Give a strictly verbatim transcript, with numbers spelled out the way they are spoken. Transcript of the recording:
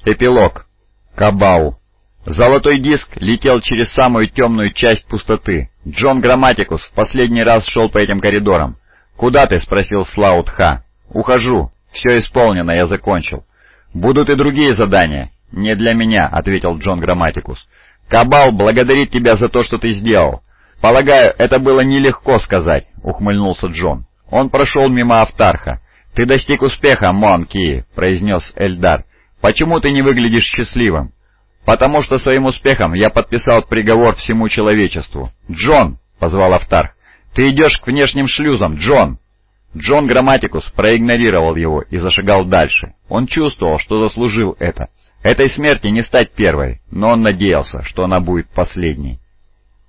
Эпилог. Кабал. Золотой диск летел через самую темную часть пустоты. Джон Грамматикус в последний раз шел по этим коридорам. «Куда ты?» — спросил Слаут-Ха. «Ухожу. Все исполнено, я закончил». «Будут и другие задания». «Не для меня», — ответил Джон Грамматикус. «Кабал благодарит тебя за то, что ты сделал». «Полагаю, это было нелегко сказать», — ухмыльнулся Джон. Он прошел мимо Автарха. «Ты достиг успеха, Моанкии», — произнес Эльдар. «Почему ты не выглядишь счастливым?» «Потому что своим успехом я подписал приговор всему человечеству». «Джон!» — позвал Автарх. «Ты идешь к внешним шлюзам, Джон!» Джон Грамматикус проигнорировал его и зашагал дальше. Он чувствовал, что заслужил это. Этой смерти не стать первой, но он надеялся, что она будет последней.